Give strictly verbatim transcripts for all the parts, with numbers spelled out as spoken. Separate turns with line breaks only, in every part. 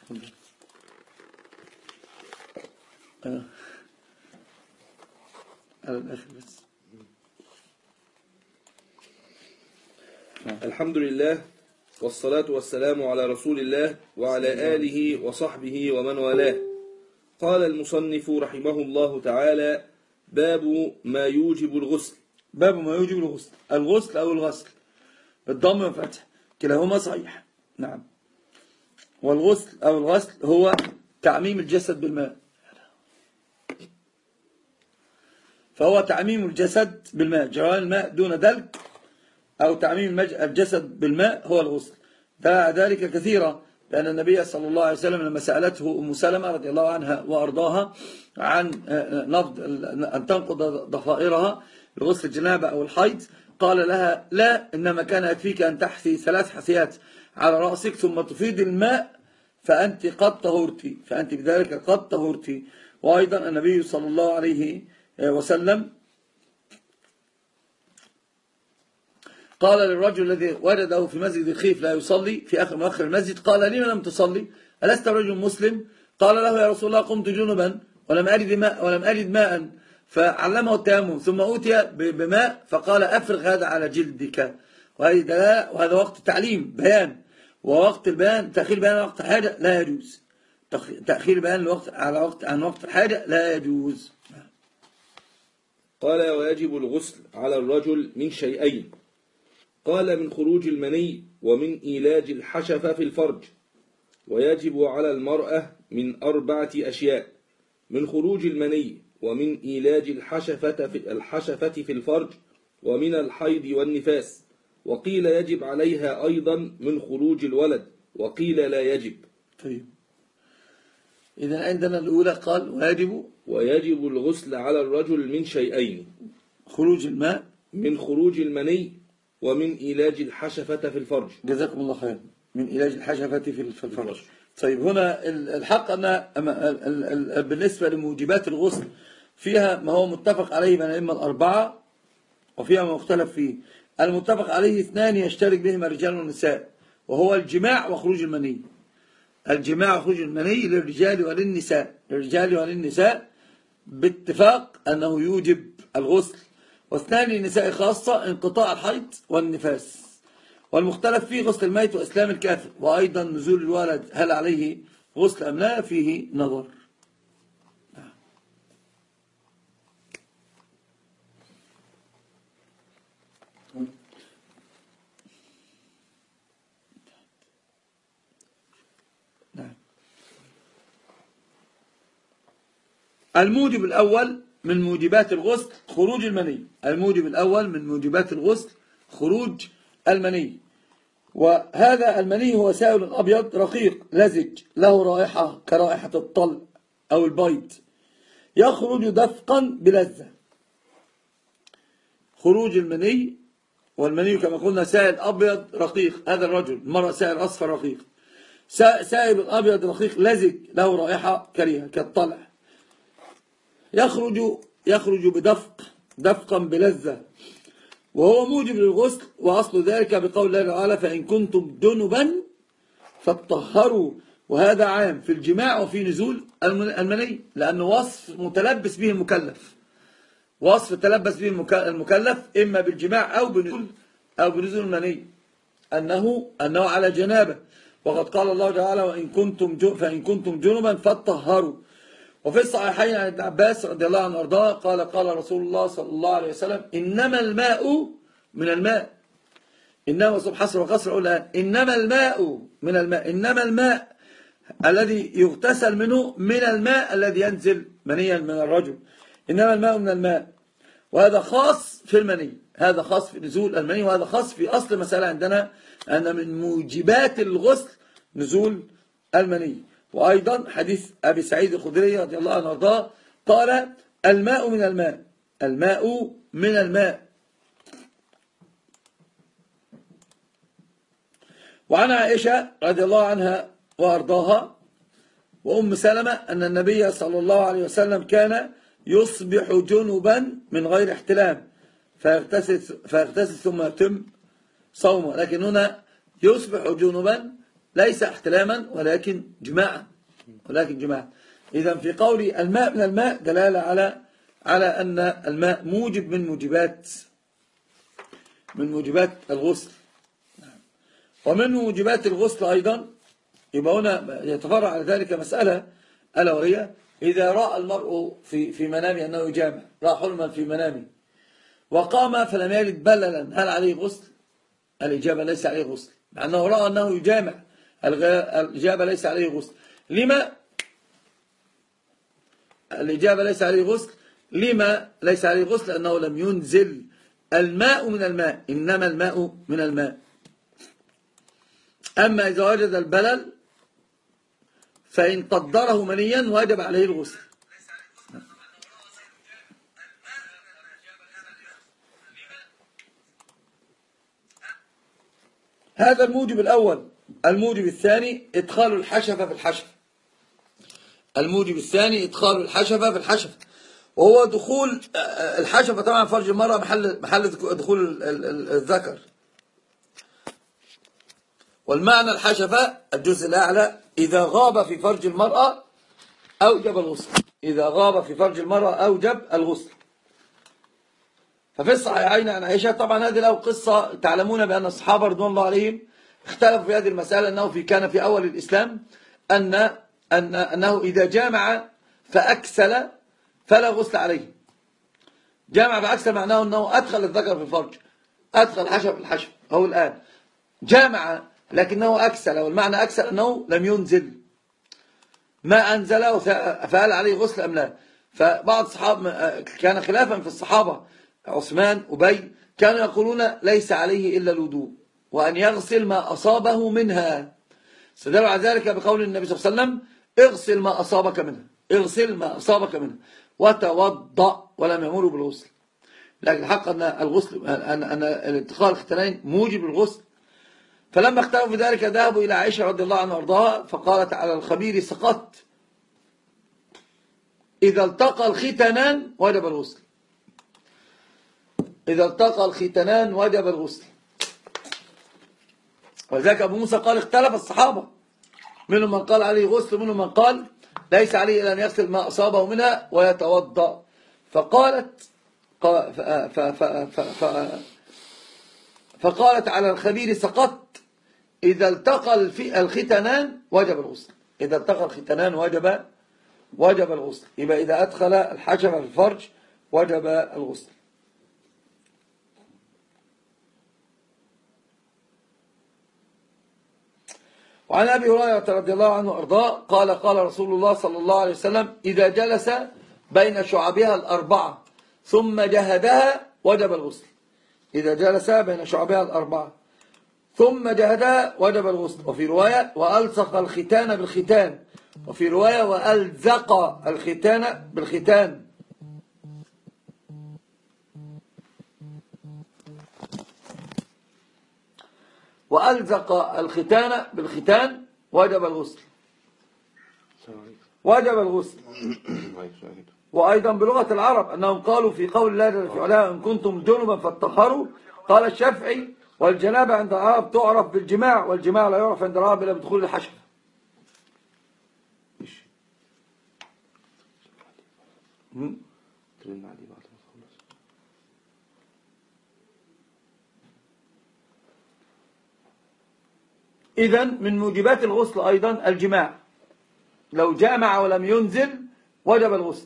أه. على الآخر بس.
الحمد لله والصلاة والسلام على رسول الله وعلى آله وصحبه ومن والاه. قال المصنف رحمه الله تعالى: باب ما يوجب الغسل.
باب ما يوجب الغسل، الغسل أو الغسل بالضم والفتح كلاهما صحيح. نعم. والغسل أو الغسل هو تعميم الجسد بالماء، فهو تعميم الجسد بالماء، جريان الماء دون دلك، أو تعميم الجسد بالماء هو الغسل. دعا ذلك كثيرا، لأن النبي صلى الله عليه وسلم لما سألته أم سلمة رضي الله عنها وأرضاها عن نفض أن تنقض ضفائرها لغسل الجنابة أو الحيض، قال لها: لا، إنما كان يكفيك أن تحثي ثلاث حثيات على رأسك ثم تفيض الماء فأنت قد طهرتي، فأنت بذلك قد طهرتي. وأيضا النبي صلى الله عليه وسلم قال للرجل الذي وجده في مسجد الخيف لا يصلي في آخر مؤخر المسجد، قال: لما لم تصلي؟ ألست رجل مسلم؟ قال له: يا رسول الله، قمت جنبا ولم أجد ماء ولم أجد ماء، فعلمه التيمم ثم أوتي بماء فقال: أفرغ هذا على جلدك. وهذه دلاله، وهذا وقت تعليم بيان، ووقت البيان تأخير بيان وقت الحاجة لا يجوز، تأخير بيان الوقت على وقت عن وقت الحاجة لا يجوز.
قال: ويجب الغسل على الرجل من شيئين. قال: من خروج المني ومن إيلاج الحشفة في الفرج. ويجب على المرأة من أربعة أشياء: من خروج المني ومن إيلاج الحشفة في الحشفة في الفرج ومن الحيض والنفاس. وقيل يجب عليها أيضا من خروج الولد، وقيل لا يجب.
طيب، إذا عندنا الأولى قال: ويجب
ويجب الغسل على الرجل من شيئين:
خروج الماء،
من خروج المني ومن إيلاج الحشفة في الفرج.
جزاكم الله خير. من إيلاج الحشفة في الفرج. طيب، هنا الحق أن بالنسبة لموجبات الغسل فيها ما هو متفق عليه بين الأئمة الأربعة، وفيها ما مختلف فيه. المتفق عليه اثنان يشترك بهما الرجال والنساء، وهو الجماع وخروج المني. الجماع وخروج المني للرجال وللنساء، للرجال وللنساء باتفاق أنه يوجب الغسل. واثنان للنساء خاصة: انقطاع الحيض والنفاس. والمختلف فيه غسل الميت وإسلام الكافر، وأيضا نزول الولد هل عليه غسل أم لا فيه نظر. الموجب الأول من موجبات الغسل خروج المني. الموجب الأول من موجبات الغسل خروج المني، وهذا المني هو سائل أبيض رقيق لزج له رائحة كرائحة الطلق أو البيض، يخرج دفقا بلذة. خروج المني، والمني كما قلنا سائل أبيض رقيق، هذا الرجل، المرأة سائل أصفر رقيق، سائل أبيض رقيق لزج له رائحة كريهة كالطلع، يخرج يخرج بدفق دفقا بلذة، وهو موجب للغسل. وأصل ذلك بقول الله تعالى: فإن كنتم جنبا فاطهروا. وهذا عام في الجماع وفي نزول المني، لأنه وصف متلبس به المكلف، وصف تلبس به المكلف إما بالجماع أو بنزول أو بنزول المني، أنه أنه على جنابه. وقد قال الله تعالى: وإن كنتم فإن كنتم جنبا فاطهروا. وفي الصحيحين عن ابن عباس رضي الله عنه وارضاه قال: قال رسول الله صلى الله عليه وسلم: إنما الماء من الماء. إنما صب حصر وقصر أقول الآن: إنما الماء من الماء. إنما الماء الذي يغتسل منه من الماء الذي ينزل منيا من الرجل. إنما الماء من الماء، وهذا خاص في المني، هذا خاص في نزول المني، وهذا خاص في أصل مسألة عندنا أن من موجبات الغسل نزول المني. وأيضا حديث أبي سعيد الخدري رضي الله عنه وارضاه قال: الماء من الماء، الماء من الماء. وعن عائشة رضي الله عنها وارضاها وأم سلمة أن النبي صلى الله عليه وسلم كان يصبح جنبا من غير احتلام فيغتسل, فيغتسل ثم يتم صومه. لكن هنا يصبح جنبا ليس احتلاما ولكن جماعا، ولكن جماعا. إذا في قولي الماء من الماء دلالة على على أن الماء موجب من موجبات من موجبات الغسل. ومن موجبات الغسل أيضا يبقى هنا يتفرع على ذلك مسألة، ألا وهي إذا رأى المرء في في منامه أنه يجامع، رأى حلما في منامه وقام فلم يجد بللا، هل عليه غسل؟ الإجابة ليس عليه غسل، مع أنه رأى أنه يجامع. الإجابة ليس عليه غسل. لما؟ الإجابة ليس عليه غسل. لما ليس عليه غسل؟ لأنه لم ينزل الماء من الماء، إنما الماء من الماء. أما إذا وجد البلل فإن قدره منيا وجب عليه الغسل. هذا الموجب الأول. الموجب الثاني إدخال الحشفة في الحشفة. الموجب الثاني إدخال الحشفة في الحشفة، وهو دخول الحشفة طبعا فرج المرأة محل محل دخول الذكر. والمعنى الحشفة الجزء الأعلى إذا غاب في فرج المرأة أوجب الغسل. إذا غاب في فرج المرأة أوجب الغسل. ففي الصحيحين عن عائشة، طبعا هذه له قصة، تعلمون بأن الصحابة رضوان الله عليهم اختلفوا في هذه المسألة، أنه في كان في أول الإسلام أن أن أنه إذا جامع فأكسل فلا غسل عليه. جامع فأكسل معناه أنه أدخل الذكر في الفرج، أدخل الحشف في الحشف. هو الآن جامع لكنه أكسل، والمعنى أكسل أنه لم ينزل ما أنزله، فهل عليه غسل أم لا؟ فبعض الصحابة كان خلافا في الصحابة، عثمان أبي كانوا يقولون ليس عليه إلا الوضوء وأن يغسل ما أصابه منها. استدلوا على ذلك بقول النبي صلى الله عليه وسلم اغسل ما أصابك منها، اغسل ما أصابك منها وتوضأ، ولم يأمروا بالغسل. لكن الحق أن الغسل أن أن الاتخاذ الختانين موجب للغسل. فلما اختلفوا في ذلك ذهبوا إلى عائشة رضي الله عنها وارضاها فقالت على الخبير سقط، إذا التقى الختانان وجب الغسل. إذا التقى الختانان وجب الغسل. ولذلك أبو موسى قال اختلف الصحابة، منهم من قال عليه غسل ومنهم من قال ليس عليه إلا أن يغسل ما أصابه منها ويتوضأ. فقالت فقالت على الخبير سقط، إذا التقى الختانان وجب الغسل. إذا التقى الختانان وجب وجب الغسل. يبقى إذا أدخل الحشفة في الفرج وجب الغسل. وعن أبي هريرة رضي الله عنه وأرضاه قال قال رسول الله صلى الله عليه وسلم إذا جلس بين شعبها الأربعة ثم جهدها وجب الغسل. إذا جلس بين شعبها الأربعة ثم جهدها وجب الغسل. وفي رواية وألصق الختان بالختان، وفي رواية وألزق الختان بالختان. وألزق الختان بالختان وجب الغسل. وجب الغسل. وأيضا بلغة العرب أنهم قالوا في قول الله جل في علاه إن كنتم جنبا فاتطهروا، قال الشافعي والجنابة عند العرب تعرف بالجماع، والجماع لا يعرف عند العرب إلا بدخول الحشف. إذن من موجبات الغسل أيضا الجماع، لو جامع ولم ينزل وجب الغسل.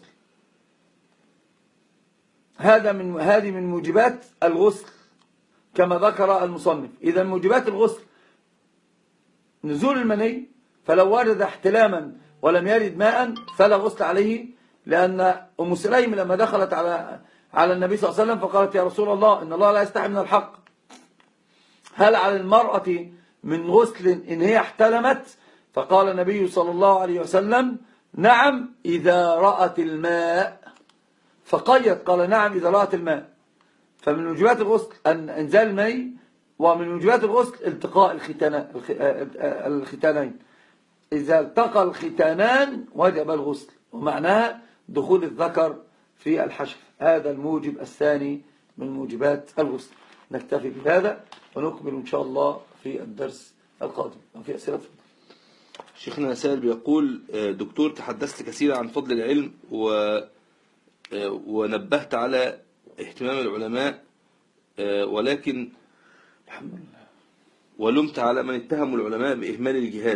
هذا من هذه من موجبات الغسل كما ذكر المصنف. إذا موجبات الغسل نزول المني، فلو وجد احتلاما ولم يرد ماء فلا غسل عليه، لأن أم سليم لما دخلت على على النبي صلى الله عليه وسلم فقالت يا رسول الله إن الله لا يستحي من الحق، هل على المرأة من غسل إن هي احتلمت؟ فقال النبي صلى الله عليه وسلم نعم إذا رأت الماء، فقيد قال نعم إذا رأت الماء. فمن موجبات الغسل أن إنزال الماء، ومن موجبات الغسل التقاء الختانين. إذا التقى الختانان وجب الغسل، ومعناها دخول الذكر في الحشف. هذا الموجب الثاني من موجبات الغسل. نكتفي بهذا ونكمل إن شاء الله في الدرس القادم. في أسئلة؟
شيخنا سائل بيقول دكتور تحدثت كثيرا عن فضل العلم و ونبهت على اهتمام العلماء، ولكن ولمت على من اتهموا العلماء بإهمال الجهاد.